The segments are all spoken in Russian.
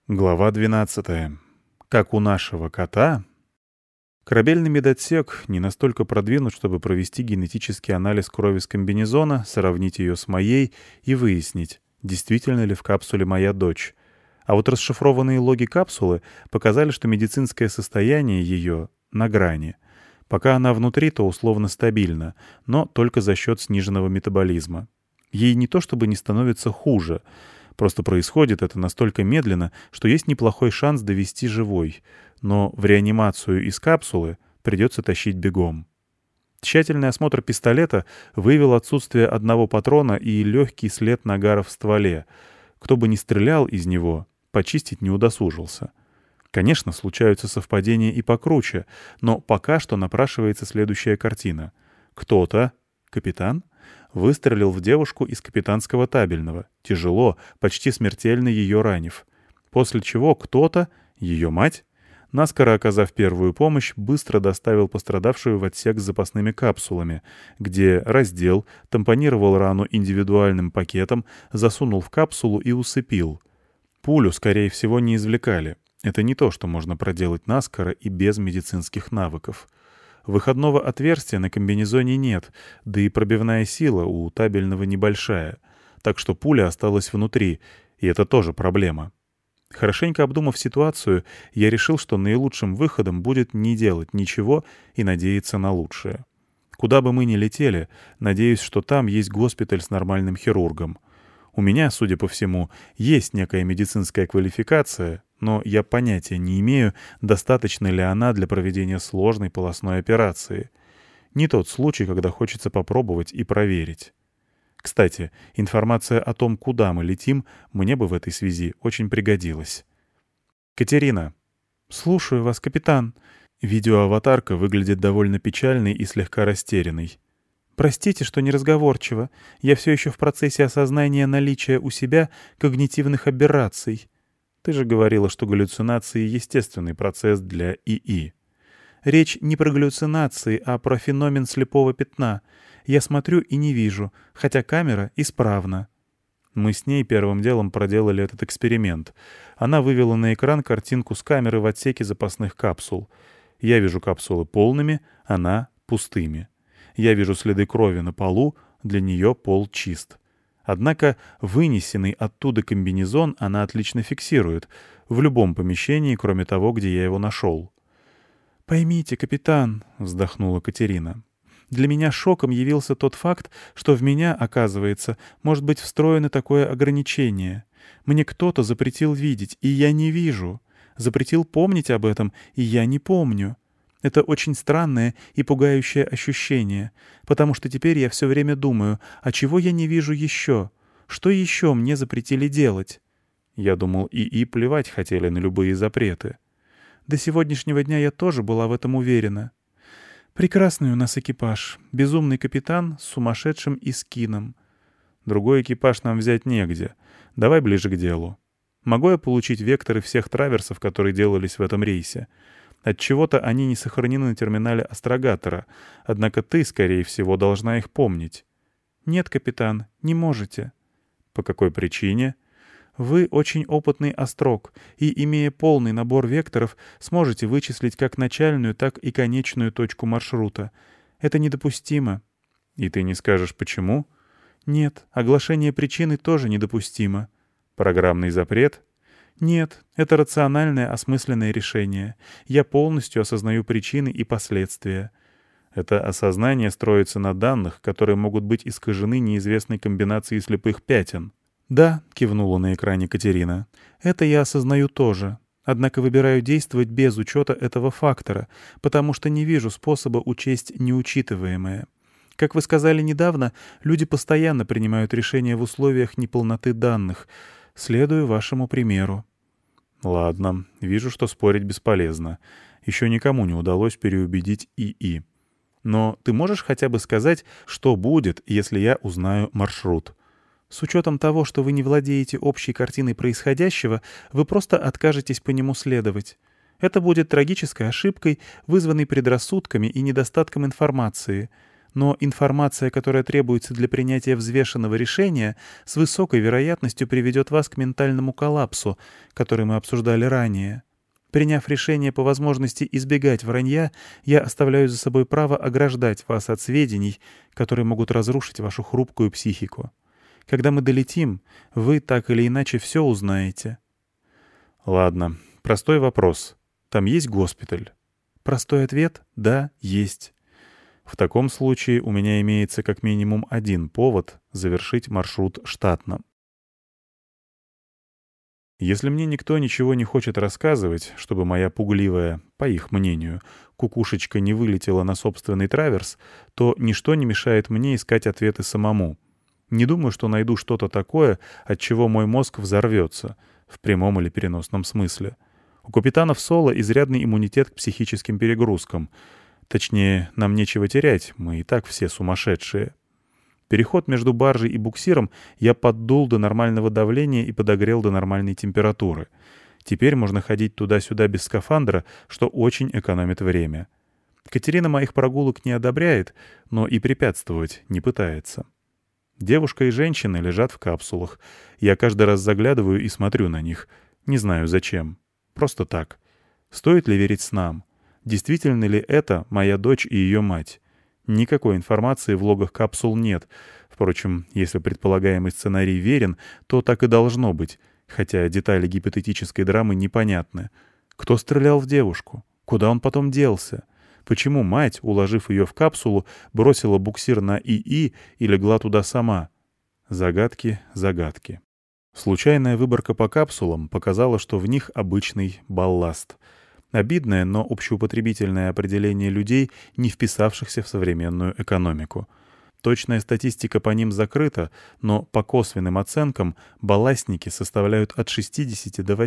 Глава 12. Как у нашего кота. Корабельный медотсек не настолько продвинут, чтобы провести генетический анализ крови с комбинезона, сравнить ее с моей и выяснить, действительно ли в капсуле моя дочь. А вот расшифрованные логи капсулы показали, что медицинское состояние ее на грани. Пока она внутри, то условно стабильна, но только за счет сниженного метаболизма. Ей не то чтобы не становится хуже, просто происходит это настолько медленно, что есть неплохой шанс довести живой, но в реанимацию из капсулы придется тащить бегом. Тщательный осмотр пистолета выявил отсутствие одного патрона и легкий след нагара в стволе. Кто бы ни стрелял из него, почистить не удосужился. Конечно, случаются совпадения и покруче, но пока что напрашивается следующая картина. Кто-то, капитан, выстрелил в девушку из капитанского табельного, тяжело, почти смертельно ее ранив. После чего кто-то, ее мать, наскоро оказав первую помощь, быстро доставил пострадавшую в отсек с запасными капсулами, где раздел, тампонировал рану индивидуальным пакетом, засунул в капсулу и усыпил. Пулю, скорее всего, не извлекали. Это не то, что можно проделать наскоро и без медицинских навыков. Выходного отверстия на комбинезоне нет, да и пробивная сила у табельного небольшая, так что пуля осталась внутри, и это тоже проблема. Хорошенько обдумав ситуацию, я решил, что наилучшим выходом будет не делать ничего и надеяться на лучшее. Куда бы мы ни летели, надеюсь, что там есть госпиталь с нормальным хирургом. У меня, судя по всему, есть некая медицинская квалификация, но я понятия не имею, достаточно ли она для проведения сложной полостной операции. Не тот случай, когда хочется попробовать и проверить. Кстати, информация о том, куда мы летим, мне бы в этой связи очень пригодилась. «Катерина». «Слушаю вас, капитан». Видеоаватарка выглядит довольно печальной и слегка растерянной. «Простите, что неразговорчиво. Я все еще в процессе осознания наличия у себя когнитивных аберраций. Ты же говорила, что галлюцинации — естественный процесс для ИИ. Речь не про галлюцинации, а про феномен слепого пятна. Я смотрю и не вижу, хотя камера исправна». Мы с ней первым делом проделали этот эксперимент. Она вывела на экран картинку с камеры в отсеке запасных капсул. Я вижу капсулы полными, она — пустыми. Я вижу следы крови на полу, для нее пол чист. Однако вынесенный оттуда комбинезон она отлично фиксирует, в любом помещении, кроме того, где я его нашел. «Поймите, капитан», — вздохнула Катерина, — «для меня шоком явился тот факт, что в меня, оказывается, может быть встроено такое ограничение. Мне кто-то запретил видеть, и я не вижу. Запретил помнить об этом, и я не помню. Это очень странное и пугающее ощущение, потому что теперь я все время думаю, а чего я не вижу еще? Что еще мне запретили делать?» Я думал, ИИ плевать хотели на любые запреты. До сегодняшнего дня я тоже была в этом уверена. Прекрасный у нас экипаж. Безумный капитан с сумасшедшим Искином. Другой экипаж нам взять негде. Давай ближе к делу. Могу я получить векторы всех траверсов, которые делались в этом рейсе? Отчего-то они не сохранены на терминале астрогатора, однако ты, скорее всего, должна их помнить. Нет, капитан, не можете. По какой причине? Вы очень опытный астрог, и, имея полный набор векторов, сможете вычислить как начальную, так и конечную точку маршрута. Это недопустимо. И ты не скажешь, почему? Нет, оглашение причины тоже недопустимо. Программный запрет? Нет, это рациональное, осмысленное решение. Я полностью осознаю причины и последствия. Это осознание строится на данных, которые могут быть искажены неизвестной комбинацией слепых пятен. «Да», — кивнула на экране Катерина, — «это я осознаю тоже. Однако выбираю действовать без учета этого фактора, потому что не вижу способа учесть неучитываемое. Как вы сказали недавно, люди постоянно принимают решения в условиях неполноты данных. Следую вашему примеру». «Ладно, вижу, что спорить бесполезно. Еще никому не удалось переубедить ИИ. Но ты можешь хотя бы сказать, что будет, если я узнаю маршрут? С учетом того, что вы не владеете общей картиной происходящего, вы просто откажетесь по нему следовать. Это будет трагической ошибкой, вызванной предрассудками и недостатком информации. Но информация, которая требуется для принятия взвешенного решения, с высокой вероятностью приведет вас к ментальному коллапсу, который мы обсуждали ранее. Приняв решение по возможности избегать вранья, я оставляю за собой право ограждать вас от сведений, которые могут разрушить вашу хрупкую психику. Когда мы долетим, вы так или иначе все узнаете. Ладно, простой вопрос. Там есть госпиталь? Простой ответ — да, есть. В таком случае у меня имеется как минимум один повод завершить маршрут штатно. Если мне никто ничего не хочет рассказывать, чтобы моя пугливая, по их мнению, кукушечка не вылетела на собственный траверс, то ничто не мешает мне искать ответы самому. Не думаю, что найду что-то такое, от чего мой мозг взорвется, в прямом или переносном смысле. У капитанов Соло изрядный иммунитет к психическим перегрузкам. Точнее, нам нечего терять, мы и так все сумасшедшие. Переход между баржей и буксиром я поддул до нормального давления и подогрел до нормальной температуры. Теперь можно ходить туда-сюда без скафандра, что очень экономит время. Катерина моих прогулок не одобряет, но и препятствовать не пытается. Девушка и женщина лежат в капсулах. Я каждый раз заглядываю и смотрю на них. Не знаю зачем. Просто так. Стоит ли верить снам? Действительно ли это моя дочь и ее мать? Никакой информации в логах капсул нет. Впрочем, если предполагаемый сценарий верен, то так и должно быть, хотя детали гипотетической драмы непонятны. Кто стрелял в девушку? Куда он потом делся? Почему мать, уложив ее в капсулу, бросила буксир на ИИ и легла туда сама? Загадки, загадки. Случайная выборка по капсулам показала, что в них обычный балласт — обидное, но общеупотребительное определение людей, не вписавшихся в современную экономику. Точная статистика по ним закрыта, но по косвенным оценкам балластники составляют от 60 до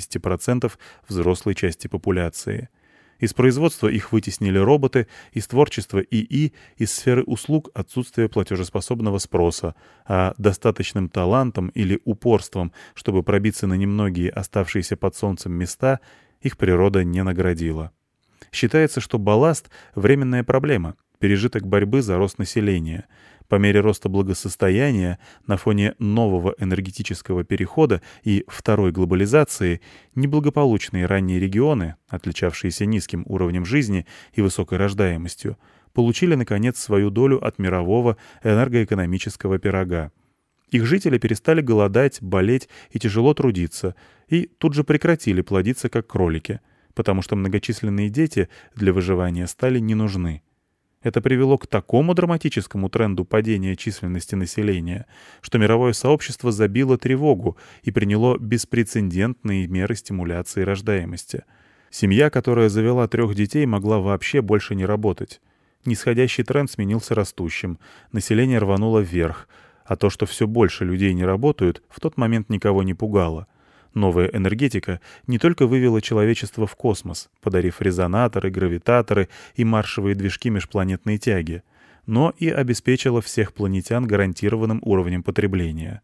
80% взрослой части популяции. Из производства их вытеснили роботы, из творчества ИИ, из сферы услуг отсутствие платежеспособного спроса, а достаточным талантом или упорством, чтобы пробиться на немногие оставшиеся под солнцем места, их природа не наградила. Считается, что балласт — временная проблема, пережиток борьбы за рост населения. По мере роста благосостояния, на фоне нового энергетического перехода и второй глобализации, неблагополучные ранние регионы, отличавшиеся низким уровнем жизни и высокой рождаемостью, получили, наконец, свою долю от мирового энергоэкономического пирога. Их жители перестали голодать, болеть и тяжело трудиться, и тут же прекратили плодиться как кролики, потому что многочисленные дети для выживания стали не нужны. Это привело к такому драматическому тренду падения численности населения, что мировое сообщество забило тревогу и приняло беспрецедентные меры стимуляции рождаемости. Семья, которая завела 3 детей, могла вообще больше не работать. Нисходящий тренд сменился растущим, население рвануло вверх, а то, что все больше людей не работают, в тот момент никого не пугало. Новая энергетика не только вывела человечество в космос, подарив резонаторы, гравитаторы и маршевые движки межпланетной тяги, но и обеспечила всех планетян гарантированным уровнем потребления.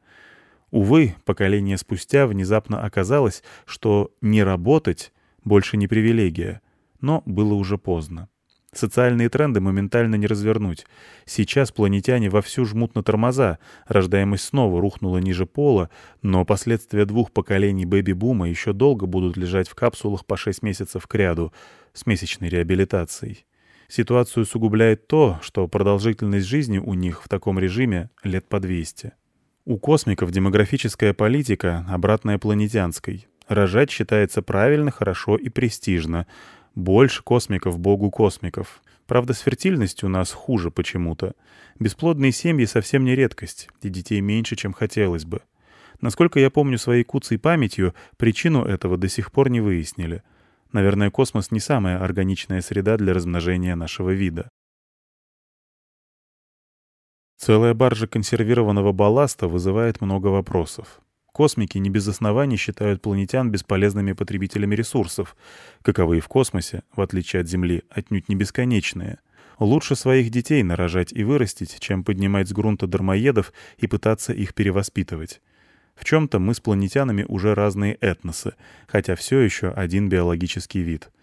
Увы, поколение спустя внезапно оказалось, что не работать больше не привилегия, но было уже поздно. Социальные тренды моментально не развернуть. Сейчас планетяне вовсю жмут на тормоза, рождаемость снова рухнула ниже пола, но последствия 2 поколений бэби-бума еще долго будут лежать в капсулах по 6 месяцев кряду с месячной реабилитацией. Ситуацию усугубляет то, что продолжительность жизни у них в таком режиме лет по 200. У космиков демографическая политика обратная планетянской. Рожать считается правильно, хорошо и престижно. Больше космиков богу космиков. Правда, с фертильностью у нас хуже почему-то. Бесплодные семьи совсем не редкость, и детей меньше, чем хотелось бы. Насколько я помню своей куцей памятью, причину этого до сих пор не выяснили. Наверное, космос не самая органичная среда для размножения нашего вида. Целая баржа консервированного балласта вызывает много вопросов. Космики не без оснований считают планетян бесполезными потребителями ресурсов, каковые в космосе, в отличие от Земли, отнюдь не бесконечные. Лучше своих детей нарожать и вырастить, чем поднимать с грунта дармоедов и пытаться их перевоспитывать. В чем-то мы с планетянами уже разные этносы, хотя все еще один биологический вид.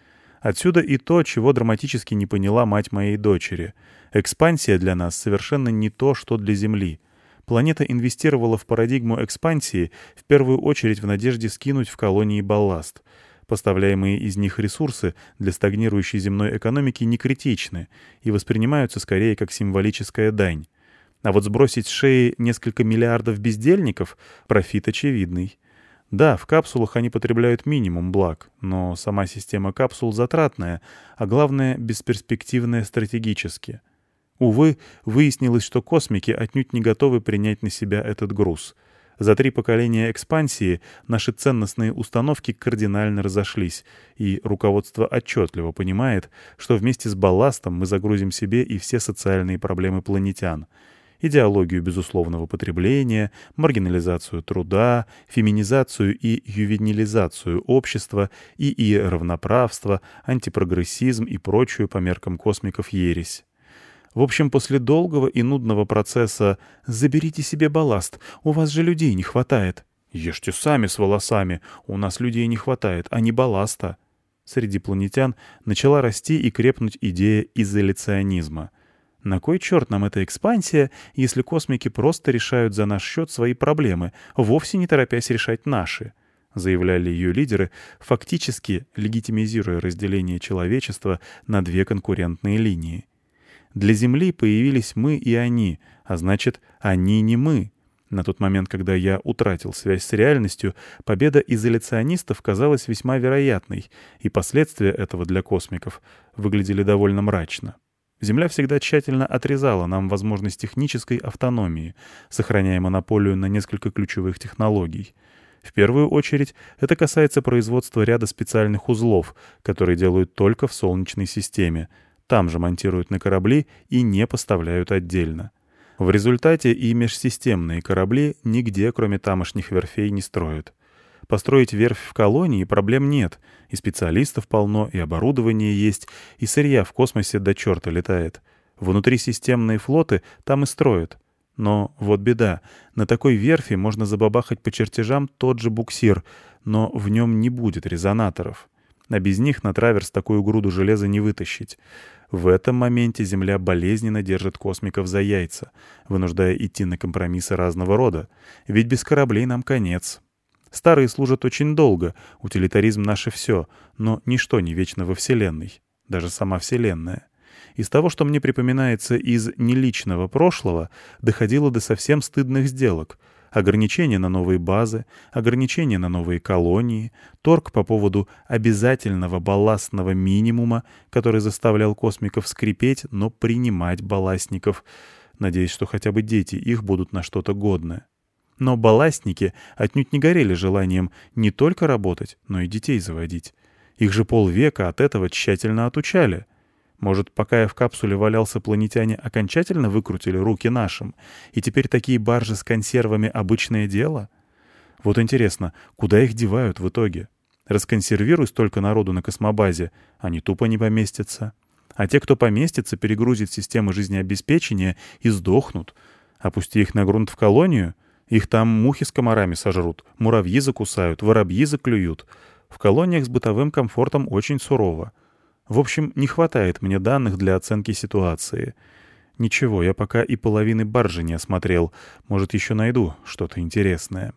Отсюда и то, чего драматически не поняла мать моей дочери. Экспансия для нас совершенно не то, что для Земли. Планета инвестировала в парадигму экспансии в первую очередь в надежде скинуть в колонии балласт. Поставляемые из них ресурсы для стагнирующей земной экономики не критичны и воспринимаются скорее как символическая дань. А вот сбросить с шеи несколько миллиардов бездельников — профит очевидный. Да, в капсулах они потребляют минимум благ, но сама система капсул затратная, а главное — бесперспективная стратегически. Увы, выяснилось, что космики отнюдь не готовы принять на себя этот груз. За 3 поколения экспансии наши ценностные установки кардинально разошлись, и руководство отчетливо понимает, что вместе с балластом мы загрузим себе и все социальные проблемы планетян. Идеологию безусловного потребления, маргинализацию труда, феминизацию и ювенилизацию общества, ИИ равноправство, антипрогрессизм и прочую по меркам космиков ересь. В общем, после долгого и нудного процесса «заберите себе балласт, у вас же людей не хватает». «Ешьте сами с волосами, у нас людей не хватает, а не балласта». Среди планетян начала расти и крепнуть идея изоляционизма. На кой черт нам эта экспансия, если космики просто решают за наш счет свои проблемы, вовсе не торопясь решать наши? Заявляли ее лидеры, фактически легитимизируя разделение человечества на 2 конкурентные линии. Для Земли появились мы и они, а значит, они не мы. На тот момент, когда я утратил связь с реальностью, победа изоляционистов казалась весьма вероятной, и последствия этого для космиков выглядели довольно мрачно. Земля всегда тщательно отрезала нам возможность технической автономии, сохраняя монополию на несколько ключевых технологий. В первую очередь, это касается производства ряда специальных узлов, которые делают только в Солнечной системе. Там же монтируют на корабли и не поставляют отдельно. В результате и межсистемные корабли нигде, кроме тамошних верфей, не строят. Построить верфь в колонии проблем нет, и специалистов полно, и оборудование есть, и сырья в космосе до черта летает. Внутрисистемные флоты там и строят. Но вот беда, на такой верфи можно забабахать по чертежам тот же буксир, но в нем не будет резонаторов. А без них на траверс такую груду железа не вытащить. В этом моменте Земля болезненно держит космиков за яйца, вынуждая идти на компромиссы разного рода, ведь без кораблей нам конец. Старые служат очень долго, утилитаризм — наше все, но ничто не вечно во Вселенной, даже сама Вселенная. Из того, что мне припоминается из неличного прошлого, доходило до совсем стыдных сделок. Ограничения на новые базы, ограничения на новые колонии, торг по поводу обязательного балластного минимума, который заставлял космиков скрипеть, но принимать балластников, надеясь, что хотя бы дети их будут на что-то годны. Но балластники отнюдь не горели желанием не только работать, но и детей заводить. Их же полвека от этого тщательно отучали. Может, пока я в капсуле валялся, планетяне окончательно выкрутили руки нашим, и теперь такие баржи с консервами — обычное дело? Вот интересно, куда их девают в итоге? Расконсервируй столько народу на космобазе, они тупо не поместятся. А те, кто поместится, перегрузит системы жизнеобеспечения и сдохнут. Опусти их на грунт в колонию — их там мухи с комарами сожрут, муравьи закусают, воробьи заклюют. В колониях с бытовым комфортом очень сурово. В общем, не хватает мне данных для оценки ситуации. Ничего, я пока и половины баржи не осмотрел. Может, еще найду что-то интересное.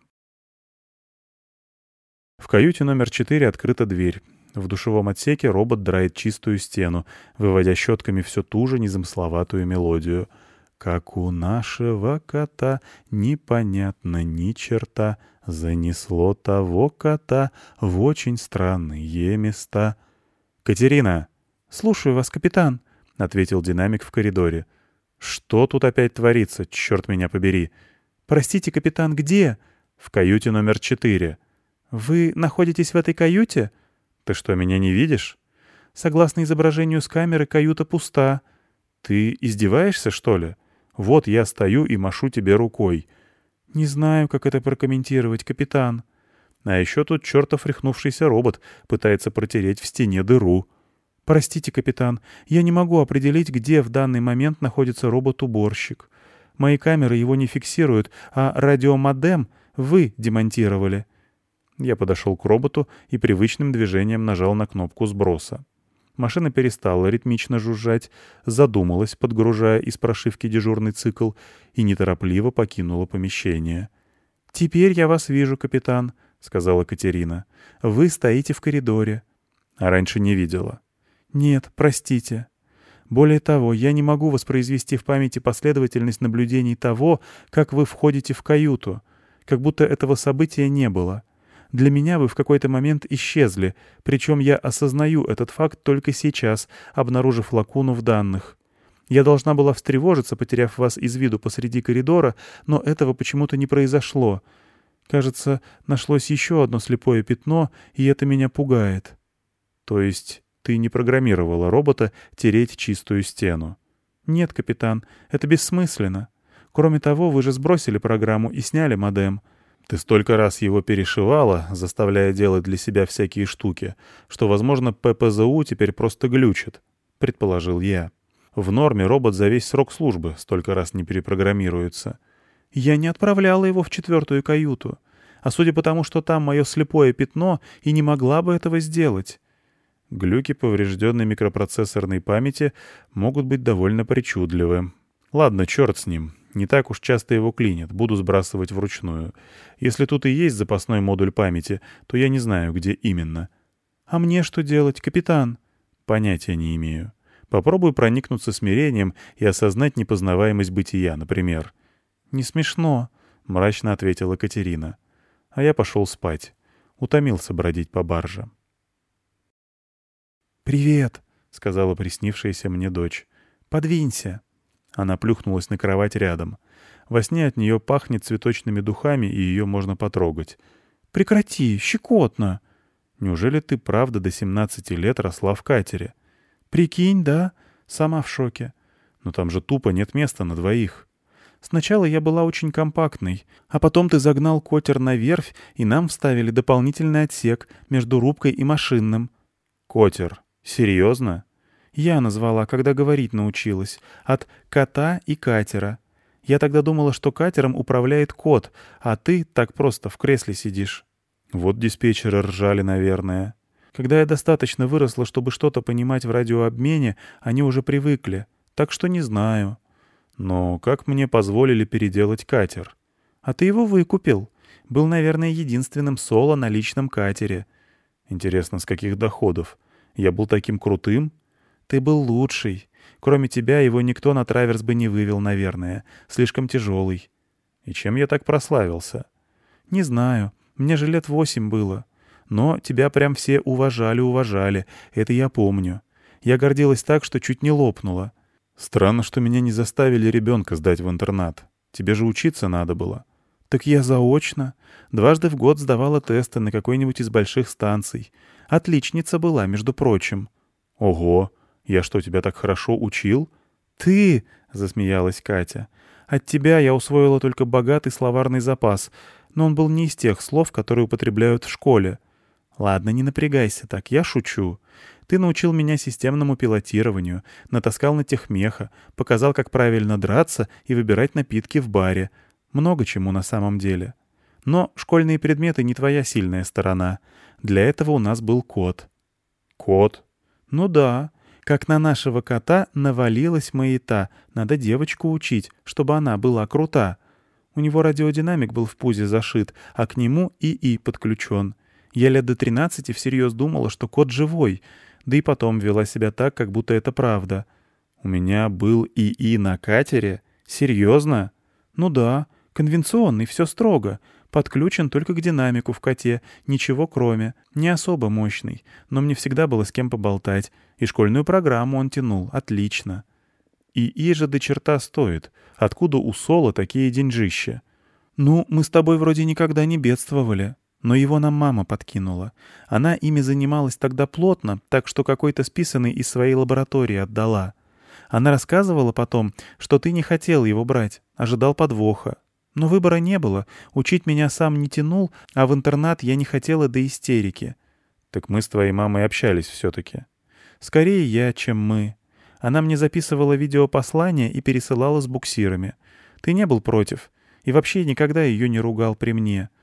В каюте номер 4 открыта дверь. В душевом отсеке робот драит чистую стену, выводя щетками все ту же незамысловатую мелодию. Как у нашего кота непонятно ни черта, занесло того кота в очень странные места. «Катерина!» «Слушаю вас, капитан», — ответил динамик в коридоре. «Что тут опять творится, черт меня побери?» «Простите, капитан, где?» «В каюте номер 4». «Вы находитесь в этой каюте?» «Ты что, меня не видишь?» «Согласно изображению с камеры, каюта пуста». «Ты издеваешься, что ли? Вот я стою и машу тебе рукой». «Не знаю, как это прокомментировать, капитан». А еще тут чертов рехнувшийся робот пытается протереть в стене дыру. «Простите, капитан, я не могу определить, где в данный момент находится робот-уборщик. Мои камеры его не фиксируют, а радиомодем вы демонтировали». Я подошел к роботу и привычным движением нажал на кнопку сброса. Машина перестала ритмично жужжать, задумалась, подгружая из прошивки дежурный цикл, и неторопливо покинула помещение. «Теперь я вас вижу, капитан», — сказала Катерина. «Вы стоите в коридоре». «А раньше не видела». «Нет, простите. Более того, я не могу воспроизвести в памяти последовательность наблюдений того, как вы входите в каюту, как будто этого события не было. Для меня вы в какой-то момент исчезли, причем я осознаю этот факт только сейчас, обнаружив лакуну в данных. Я должна была встревожиться, потеряв вас из виду посреди коридора, но этого почему-то не произошло. Кажется, нашлось еще одно слепое пятно, и это меня пугает». «То есть ты не программировала робота тереть чистую стену?» «Нет, капитан, это бессмысленно. Кроме того, вы же сбросили программу и сняли модем». «Ты столько раз его перешивала, заставляя делать для себя всякие штуки, что, возможно, ППЗУ теперь просто глючит», — предположил я. «В норме робот за весь срок службы столько раз не перепрограммируется». «Я не отправляла его в 4-ю каюту. А судя по тому, что там мое слепое пятно, и не могла бы этого сделать». Глюки поврежденной микропроцессорной памяти могут быть довольно причудливы. Ладно, черт с ним. Не так уж часто его клинит, буду сбрасывать вручную. Если тут и есть запасной модуль памяти, то я не знаю, где именно. «А мне что делать, капитан?» «Понятия не имею. Попробуй проникнуться смирением и осознать непознаваемость бытия, например». «Не смешно», — мрачно ответила Катерина. А я пошел спать. Утомился бродить по барже. «Привет», — сказала приснившаяся мне дочь. «Подвинься». Она плюхнулась на кровать рядом. Во сне от нее пахнет цветочными духами, и ее можно потрогать. «Прекрати, щекотно!» «Неужели ты правда до 17 лет росла в катере?» «Прикинь, да? Сама в шоке. Но там же тупо нет места на двоих. Сначала я была очень компактной, а потом ты загнал катер на верфь, и нам вставили дополнительный отсек между рубкой и машинным». «Катер? Серьезно?» «Я назвала, когда говорить научилась. От кота и катера. Я тогда думала, что катером управляет кот, а ты так просто в кресле сидишь». Вот диспетчеры ржали, наверное. Когда я достаточно выросла, чтобы что-то понимать в радиообмене, они уже привыкли. Так что не знаю. Но как мне позволили переделать катер? А ты его выкупил. Был, наверное, единственным соло на личном катере. Интересно, с каких доходов? Я был таким крутым? Ты был лучший. Кроме тебя его никто на траверс бы не вывел, наверное. Слишком тяжелый. И чем я так прославился? Не знаю. Мне же лет 8 было. Но тебя прям все уважали. Это я помню. Я гордилась так, что чуть не лопнула. Странно, что меня не заставили ребенка сдать в интернат. Тебе же учиться надо было. Так я заочно. 2 раза в год сдавала тесты на какой-нибудь из больших станций. Отличница была, между прочим. Ого! Я что, тебя так хорошо учил? Ты! — засмеялась Катя. От тебя я усвоила только богатый словарный запас, но он был не из тех слов, которые употребляют в школе. Ладно, не напрягайся так, я шучу. Ты научил меня системному пилотированию, натаскал на техмеха, показал, как правильно драться и выбирать напитки в баре. Много чему на самом деле. Но школьные предметы не твоя сильная сторона. Для этого у нас был кот. Кот? Ну да. Как на нашего кота навалилась маята. Надо девочку учить, чтобы она была крута. У него радиодинамик был в пузе зашит, а к нему ИИ подключен. Я лет до 13 всерьез думала, что кот живой, да и потом вела себя так, как будто это правда. У меня был ИИ на катере? Серьезно? Ну да, конвенционный, все строго. Подключен только к динамику в коте, ничего кроме. Не особо мощный, но мне всегда было с кем поболтать. И школьную программу он тянул, отлично. ИИ же до черта стоит. Откуда у Соло такие деньжища? Ну, мы с тобой вроде никогда не бедствовали. Но его нам мама подкинула. Она ими занималась тогда плотно, так что какой-то списанный из своей лаборатории отдала. Она рассказывала потом, что ты не хотел его брать, ожидал подвоха. Но выбора не было, учить меня сам не тянул, а в интернат я не хотела до истерики. Так мы с твоей мамой общались все-таки. Скорее я, чем мы. Она мне записывала видеопослания и пересылала с буксирами. Ты не был против. И вообще никогда ее не ругал при мне.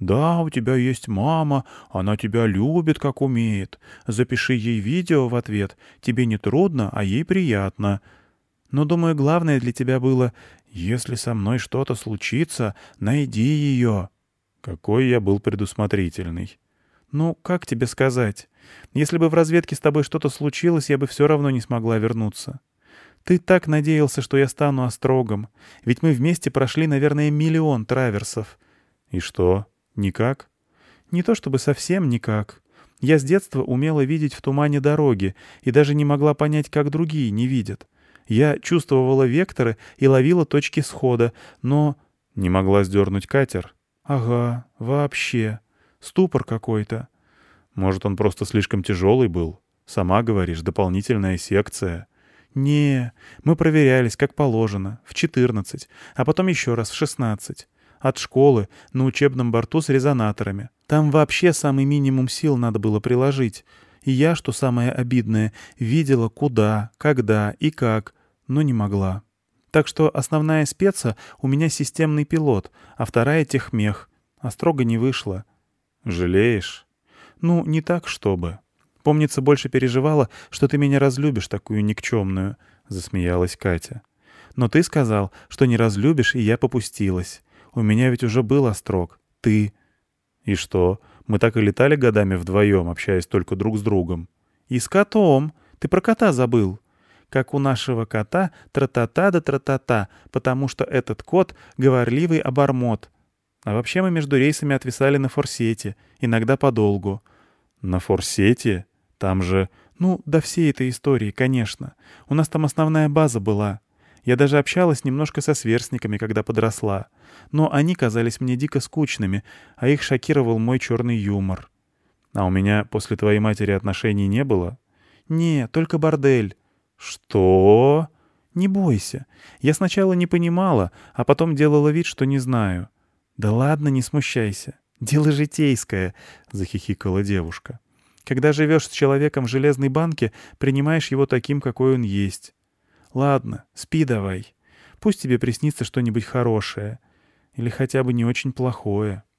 «Да, у тебя есть мама, она тебя любит, как умеет. Запиши ей видео в ответ, тебе не трудно, а ей приятно. Но, думаю, главное для тебя было, если со мной что-то случится, найди ее». Какой я был предусмотрительный. «Ну, как тебе сказать? Если бы в разведке с тобой что-то случилось, я бы все равно не смогла вернуться. Ты так надеялся, что я стану острогом. Ведь мы вместе прошли, наверное, миллион траверсов». «И что? Никак?» «Не то чтобы совсем никак. Я с детства умела видеть в тумане дороги и даже не могла понять, как другие не видят. Я чувствовала векторы и ловила точки схода, но...» «Не могла сдернуть катер?» «Ага, вообще. Ступор какой-то». «Может, он просто слишком тяжелый был? Сама говоришь, дополнительная секция». «Не, мы проверялись, как положено, в 14, а потом еще раз в 16. От школы, на учебном борту с резонаторами. Там вообще самый минимум сил надо было приложить. И я, что самое обидное, видела куда, когда и как, но не могла. Так что основная спеца у меня системный пилот, а вторая техмех. А строго не вышло». «Жалеешь?» «Ну, не так, чтобы. Помнится, больше переживала, что ты меня разлюбишь, такую никчемную», — засмеялась Катя. «Но ты сказал, что не разлюбишь, и я попустилась. У меня ведь уже был острог. Ты». «И что, мы так и летали годами вдвоем, общаясь только друг с другом?» «И с котом. Ты про кота забыл. Как у нашего кота тра-та-та да тра-та-та, потому что этот кот — говорливый обормот. А вообще мы между рейсами отвисали на форсете, иногда подолгу». «На форсете? Там же...» «Ну, до всей этой истории, конечно. У нас там основная база была. Я даже общалась немножко со сверстниками, когда подросла. Но они казались мне дико скучными, а их шокировал мой черный юмор». «А у меня после твоей матери отношений не было?» «Не, только бордель». «Что?» «Не бойся. Я сначала не понимала, а потом делала вид, что не знаю». «Да ладно, не смущайся. Дело житейское», — захихикала девушка. «Когда живешь с человеком в железной банке, принимаешь его таким, какой он есть. Ладно, спи давай. Пусть тебе приснится что-нибудь хорошее. Или хотя бы не очень плохое».